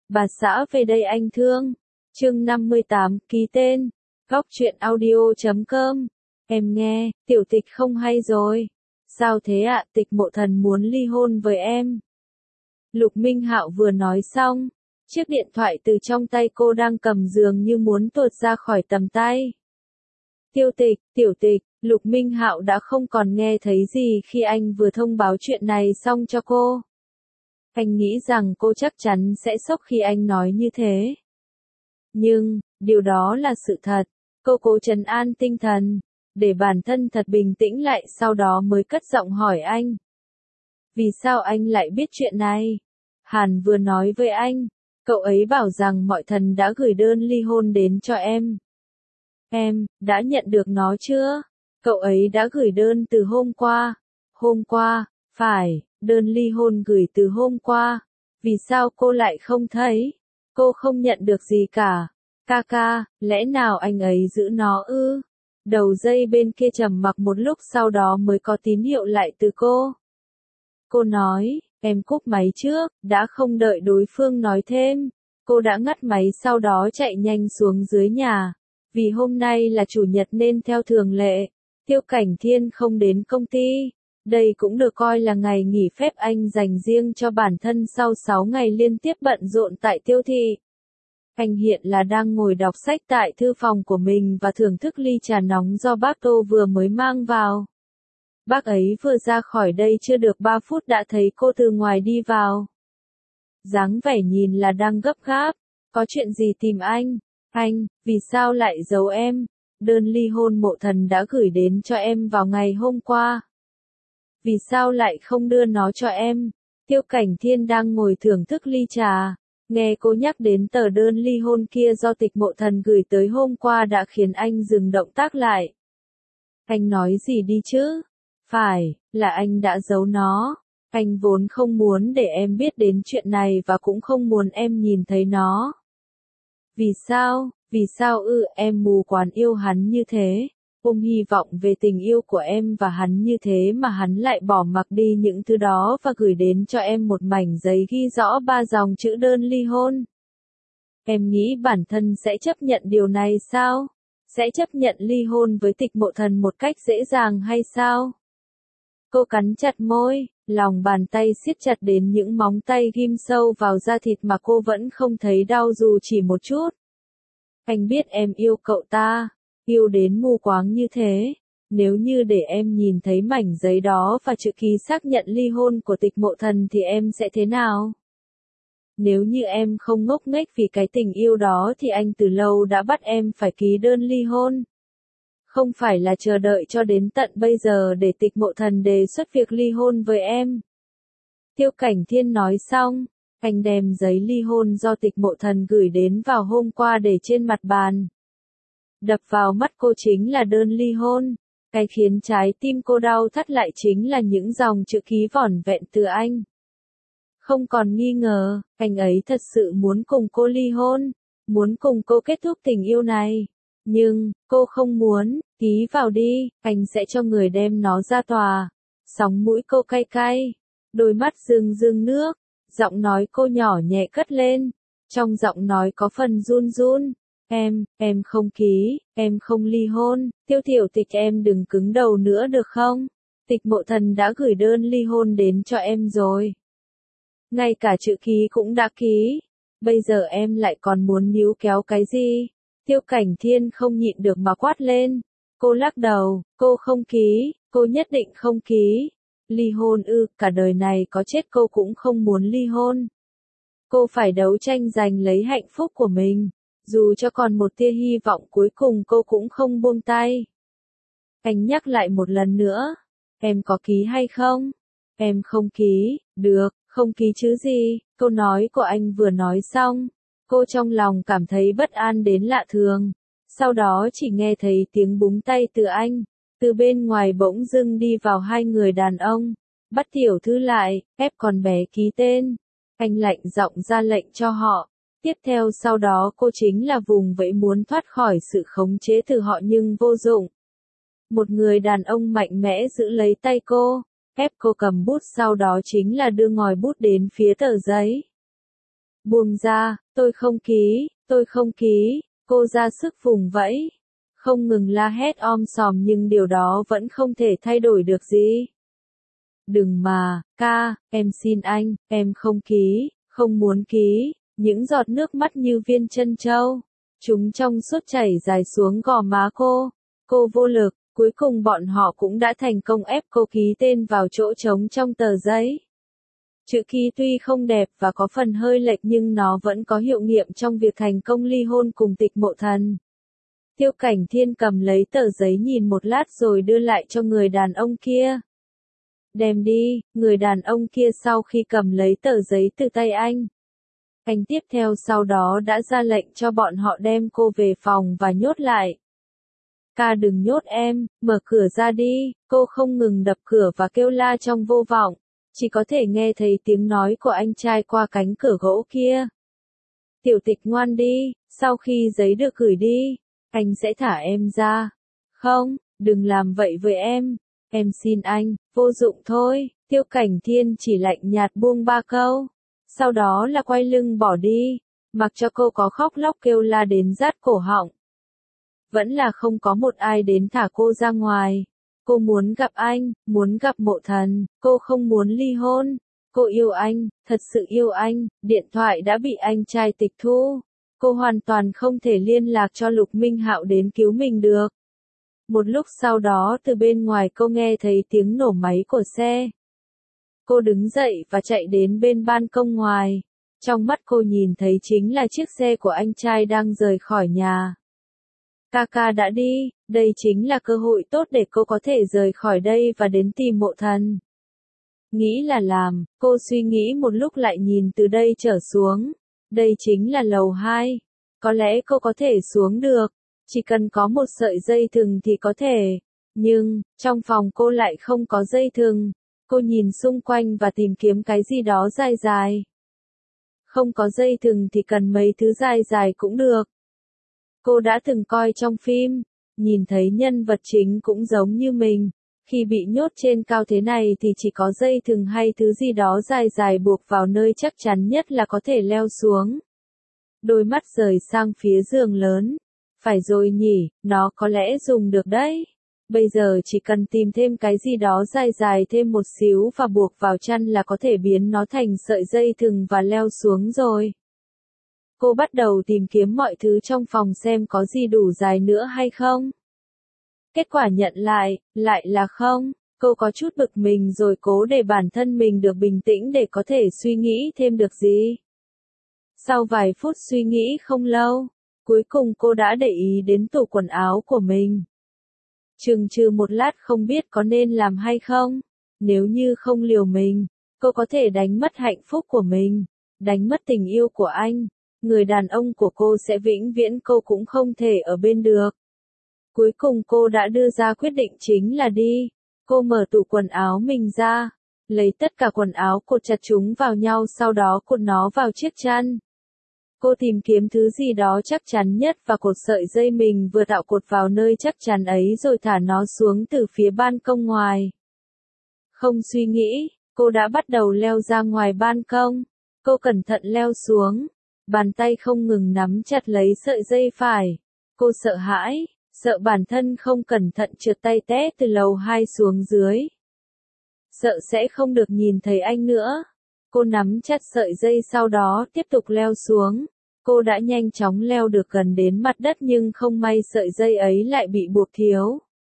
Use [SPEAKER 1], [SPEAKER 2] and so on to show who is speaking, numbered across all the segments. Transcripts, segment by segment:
[SPEAKER 1] Bà xã về đây anh thương. Chương 58, ký tên. Góc truyện audio.com. Em nghe, tiểu tịch không hay rồi. Sao thế ạ? Tịch Mộ Thần muốn ly hôn với em. Lục Minh Hạo vừa nói xong, chiếc điện thoại từ trong tay cô đang cầm dường như muốn tuột ra khỏi tầm tay. Tiểu tịch, Lục Minh Hạo đã không còn nghe thấy gì khi anh vừa thông báo chuyện này xong cho cô. Anh nghĩ rằng cô chắc chắn sẽ sốc khi anh nói như thế. Nhưng, điều đó là sự thật. Cô cố trấn an tinh thần, để bản thân thật bình tĩnh lại sau đó mới cất giọng hỏi anh. Vì sao anh lại biết chuyện này? Hàn vừa nói với anh, cậu ấy bảo rằng mọi thần đã gửi đơn ly hôn đến cho em. Em, đã nhận được nó chưa? Cậu ấy đã gửi đơn từ hôm qua. Hôm qua, phải, đơn ly hôn gửi từ hôm qua. Vì sao cô lại không thấy? Cô không nhận được gì cả. Ca, lẽ nào anh ấy giữ nó ư? Đầu dây bên kia trầm mặc một lúc sau đó mới có tín hiệu lại từ cô. Cô nói, em cúp máy trước, đã không đợi đối phương nói thêm. Cô đã ngắt máy sau đó chạy nhanh xuống dưới nhà. Vì hôm nay là chủ nhật nên theo thường lệ, Tiêu Cảnh Thiên không đến công ty. Đây cũng được coi là ngày nghỉ phép anh dành riêng cho bản thân sau 6 ngày liên tiếp bận rộn tại Tiêu thị. Anh hiện là đang ngồi đọc sách tại thư phòng của mình và thưởng thức ly trà nóng do bác Tô vừa mới mang vào. Bác ấy vừa ra khỏi đây chưa được 3 phút đã thấy cô từ ngoài đi vào. Dáng vẻ nhìn là đang gấp gáp. Có chuyện gì tìm anh? Anh, vì sao lại giấu em? Đơn ly hôn Mộ Thần đã gửi đến cho em vào ngày hôm qua. Vì sao lại không đưa nó cho em? Tiêu Cảnh Thiên đang ngồi thưởng thức ly trà. Nghe cô nhắc đến tờ đơn ly hôn kia do Tịch Mộ Thần gửi tới hôm qua đã khiến anh dừng động tác lại. Anh nói gì đi chứ? Phải, là anh đã giấu nó. Anh vốn không muốn để em biết đến chuyện này và cũng không muốn em nhìn thấy nó. Vì sao em mù quáng yêu hắn như thế? Ôm hy vọng về tình yêu của em và hắn như thế mà hắn lại bỏ mặc đi những thứ đó và gửi đến cho em một mảnh giấy ghi rõ 3 dòng chữ đơn ly hôn. Em nghĩ bản thân sẽ chấp nhận điều này sao? Sẽ chấp nhận ly hôn với Tịch Mộ Thần một cách dễ dàng hay sao? Cô cắn chặt môi, lòng bàn tay siết chặt đến những móng tay ghim sâu vào da thịt mà cô vẫn không thấy đau dù chỉ một chút. Anh biết em yêu cậu ta, yêu đến mù quáng như thế. Nếu như để em nhìn thấy mảnh giấy đó và chữ ký xác nhận ly hôn của Tịch Mộ Thần thì em sẽ thế nào? Nếu như em không ngốc nghếch vì cái tình yêu đó thì anh từ lâu đã bắt em phải ký đơn ly hôn. Không phải là chờ đợi cho đến tận bây giờ để Tịch Mộ Thần đề xuất việc ly hôn với em. Tiêu Cảnh Thiên nói xong, anh đem giấy ly hôn do Tịch Mộ Thần gửi đến vào hôm qua để trên mặt bàn. Đập vào mắt cô chính là đơn ly hôn. Cái khiến trái tim cô đau thắt lại chính là những dòng chữ ký vỏn vẹn từ anh. Không còn nghi ngờ, anh ấy thật sự muốn cùng cô ly hôn, muốn cùng cô kết thúc tình yêu này. Nhưng, cô không muốn, ký vào đi, anh sẽ cho người đem nó ra tòa. Sóng mũi cô cay cay, đôi mắt rưng rưng nước, giọng nói cô nhỏ nhẹ cất lên. Trong giọng nói có phần run run. Em không ký, em không ly hôn, Tiểu Tịch em đừng cứng đầu nữa được không? Tịch Mộ Thần đã gửi đơn ly hôn đến cho em rồi. Ngay cả chữ ký cũng đã ký. Bây giờ em lại còn muốn níu kéo cái gì? Tiêu Cảnh Thiên không nhịn được mà quát lên. Cô lắc đầu, cô không ký, cô nhất định không ký. Ly hôn cả đời này có chết cô cũng không muốn ly hôn. Cô phải đấu tranh giành lấy hạnh phúc của mình. Dù cho còn một tia hy vọng cuối cùng cô cũng không buông tay. Anh nhắc lại một lần nữa. Em có ký hay không? Em không ký, được, không ký chứ gì. Câu nói của anh vừa nói xong. Cô trong lòng cảm thấy bất an đến lạ thường. Sau đó chỉ nghe thấy tiếng búng tay từ anh. Từ bên ngoài bỗng dưng đi vào 2 người đàn ông. Bắt tiểu thư lại, ép con bé ký tên. Anh lạnh giọng ra lệnh cho họ. Tiếp theo sau đó cô chính là vùng vẫy muốn thoát khỏi sự khống chế từ họ nhưng vô dụng. Một người đàn ông mạnh mẽ giữ lấy tay cô, ép cô cầm bút sau đó chính là đưa ngòi bút đến phía tờ giấy. Buông ra, tôi không ký, cô ra sức vùng vẫy. Không ngừng la hét om sòm nhưng điều đó vẫn không thể thay đổi được gì. Đừng mà, ca, em xin anh, em không ký, không muốn ký, những giọt nước mắt như viên trân châu. Chúng trong suốt chảy dài xuống gò má cô vô lực, cuối cùng bọn họ cũng đã thành công ép cô ký tên vào chỗ trống trong tờ giấy. Chữ ký tuy không đẹp và có phần hơi lệch nhưng nó vẫn có hiệu nghiệm trong việc thành công ly hôn cùng Tịch Mộ Thần. Tiêu Cảnh Thiên cầm lấy tờ giấy nhìn một lát rồi đưa lại cho người đàn ông kia. Đem đi, người đàn ông kia sau khi cầm lấy tờ giấy từ tay anh tiếp theo sau đó đã ra lệnh cho bọn họ đem cô về phòng và nhốt lại. Ca đừng nhốt em, mở cửa ra đi, cô không ngừng đập cửa và kêu la trong vô vọng, chỉ có thể nghe thấy tiếng nói của anh trai qua cánh cửa gỗ kia. Tiểu Tịch ngoan đi, sau khi giấy được gửi đi, anh sẽ thả em ra. Không, đừng làm vậy với em xin anh, vô dụng thôi, Tiêu Cảnh Thiên chỉ lạnh nhạt buông 3 câu. Sau đó là quay lưng bỏ đi, mặc cho cô có khóc lóc kêu la đến rát cổ họng. Vẫn là không có một ai đến thả cô ra ngoài. Cô muốn gặp anh, muốn gặp Mộ Thần, cô không muốn ly hôn. Cô yêu anh, thật sự yêu anh, điện thoại đã bị anh trai tịch thu. Cô hoàn toàn không thể liên lạc cho Lục Minh Hạo đến cứu mình được. Một lúc sau đó từ bên ngoài cô nghe thấy tiếng nổ máy của xe. Cô đứng dậy và chạy đến bên ban công ngoài. Trong mắt cô nhìn thấy chính là chiếc xe của anh trai đang rời khỏi nhà. Ca đã đi, đây chính là cơ hội tốt để cô có thể rời khỏi đây và đến tìm Mộ Thần. Nghĩ là làm, cô suy nghĩ một lúc lại nhìn từ đây trở xuống. Đây chính là lầu 2. Có lẽ cô có thể xuống được. Chỉ cần có một sợi dây thừng thì có thể. Nhưng, trong phòng cô lại không có dây thừng. Cô nhìn xung quanh và tìm kiếm cái gì đó dài dài. Không có dây thừng thì cần mấy thứ dài dài cũng được. Cô đã từng coi trong phim, nhìn thấy nhân vật chính cũng giống như mình. Khi bị nhốt trên cao thế này thì chỉ có dây thừng hay thứ gì đó dài dài buộc vào nơi chắc chắn nhất là có thể leo xuống. Đôi mắt rời sang phía giường lớn. Phải rồi nhỉ, nó có lẽ dùng được đấy. Bây giờ chỉ cần tìm thêm cái gì đó dài dài thêm một xíu và buộc vào chăn là có thể biến nó thành sợi dây thừng và leo xuống rồi. Cô bắt đầu tìm kiếm mọi thứ trong phòng xem có gì đủ dài nữa hay không. Kết quả nhận lại là không. Cô có chút bực mình rồi cố để bản thân mình được bình tĩnh để có thể suy nghĩ thêm được gì. Sau vài phút suy nghĩ không lâu, cuối cùng cô đã để ý đến tủ quần áo của mình. Chừng chừ một lát không biết có nên làm hay không. Nếu như không liều mình, cô có thể đánh mất hạnh phúc của mình, đánh mất tình yêu của anh. Người đàn ông của cô sẽ vĩnh viễn cô cũng không thể ở bên được. Cuối cùng cô đã đưa ra quyết định chính là đi. Cô mở tủ quần áo mình ra, lấy tất cả quần áo cột chặt chúng vào nhau sau đó cột nó vào chiếc chăn. Cô tìm kiếm thứ gì đó chắc chắn nhất và cột sợi dây mình vừa tạo cột vào nơi chắc chắn ấy rồi thả nó xuống từ phía ban công ngoài. Không suy nghĩ, cô đã bắt đầu leo ra ngoài ban công. Cô cẩn thận leo xuống, bàn tay không ngừng nắm chặt lấy sợi dây phải. Cô sợ hãi, sợ bản thân không cẩn thận trượt tay té từ lầu 2 xuống dưới. Sợ sẽ không được nhìn thấy anh nữa. Cô nắm chặt sợi dây sau đó tiếp tục leo xuống. Cô đã nhanh chóng leo được gần đến mặt đất nhưng không may sợi dây ấy lại bị buộc thiếu.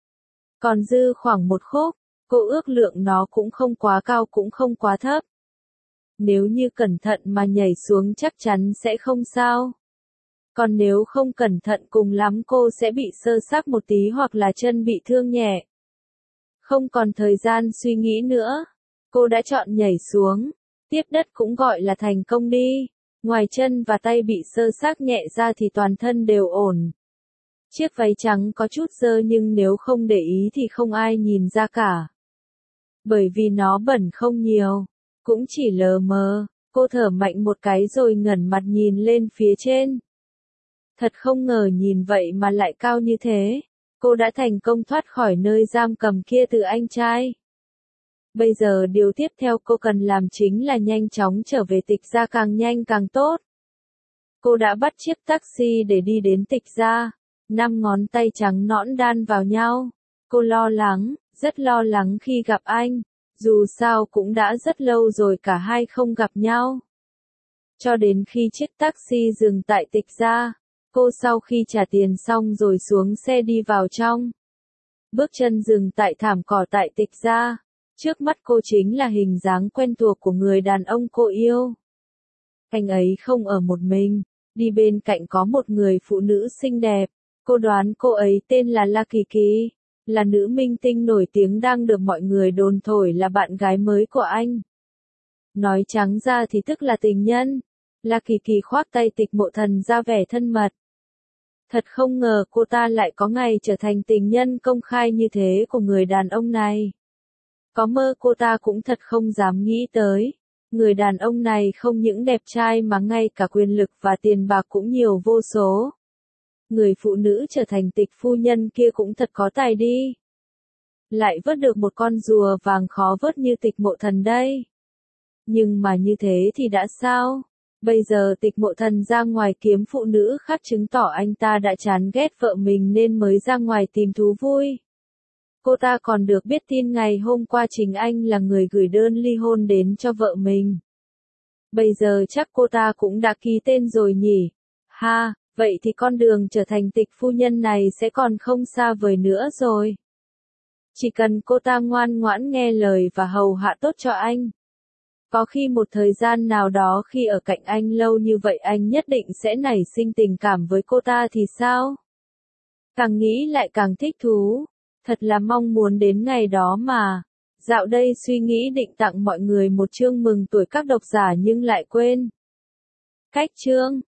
[SPEAKER 1] Còn dư khoảng một khúc, cô ước lượng nó cũng không quá cao cũng không quá thấp. Nếu như cẩn thận mà nhảy xuống chắc chắn sẽ không sao. Còn nếu không cẩn thận cùng lắm cô sẽ bị sơ xác một tí hoặc là chân bị thương nhẹ. Không còn thời gian suy nghĩ nữa. Cô đã chọn nhảy xuống. Tiếp đất cũng gọi là thành công đi. Ngoài chân và tay bị sơ xác nhẹ ra thì toàn thân đều ổn. Chiếc váy trắng có chút dơ nhưng nếu không để ý thì không ai nhìn ra cả. Bởi vì nó bẩn không nhiều, cũng chỉ lờ mờ. Cô thở mạnh một cái rồi ngẩng mặt nhìn lên phía trên. Thật không ngờ nhìn vậy mà lại cao như thế. Cô đã thành công thoát khỏi nơi giam cầm kia từ anh trai. Bây giờ điều tiếp theo cô cần làm chính là nhanh chóng trở về Tịch Gia, càng nhanh càng tốt. Cô đã bắt chiếc taxi để đi đến Tịch Gia. 5 ngón tay trắng nõn đan vào nhau. Cô lo lắng, rất lo lắng khi gặp anh. Dù sao cũng đã rất lâu rồi cả hai không gặp nhau. Cho đến khi chiếc taxi dừng tại Tịch Gia, cô sau khi trả tiền xong rồi xuống xe đi vào trong. Bước chân dừng tại thảm cỏ tại Tịch Gia. Trước mắt cô chính là hình dáng quen thuộc của người đàn ông cô yêu. Anh ấy không ở một mình, đi bên cạnh có một người phụ nữ xinh đẹp. Cô đoán cô ấy tên là La Kỳ Kỳ, là nữ minh tinh nổi tiếng đang được mọi người đồn thổi là bạn gái mới của anh. Nói trắng ra thì tức là tình nhân. La Kỳ Kỳ khoác tay Tịch Mộ Thần ra vẻ thân mật. Thật không ngờ cô ta lại có ngày trở thành tình nhân công khai như thế của người đàn ông này. Có mơ cô ta cũng thật không dám nghĩ tới. Người đàn ông này không những đẹp trai mà ngay cả quyền lực và tiền bạc cũng nhiều vô số. Người phụ nữ trở thành Tịch phu nhân kia cũng thật có tài đi. Lại vớt được một con rùa vàng khó vớt như Tịch Mộ Thần đây. Nhưng mà như thế thì đã sao? Bây giờ Tịch Mộ Thần ra ngoài kiếm phụ nữ khác chứng tỏ anh ta đã chán ghét vợ mình nên mới ra ngoài tìm thú vui. Cô ta còn được biết tin ngày hôm qua chính anh là người gửi đơn ly hôn đến cho vợ mình. Bây giờ chắc cô ta cũng đã ký tên rồi nhỉ? Ha, vậy thì con đường trở thành Tịch phu nhân này sẽ còn không xa vời nữa rồi. Chỉ cần cô ta ngoan ngoãn nghe lời và hầu hạ tốt cho anh. Có khi một thời gian nào đó khi ở cạnh anh lâu như vậy anh nhất định sẽ nảy sinh tình cảm với cô ta thì sao? Càng nghĩ lại càng thích thú. Thật là mong muốn đến ngày đó mà. Dạo đây suy nghĩ định tặng mọi người một chương mừng tuổi các độc giả nhưng lại quên. Cách chương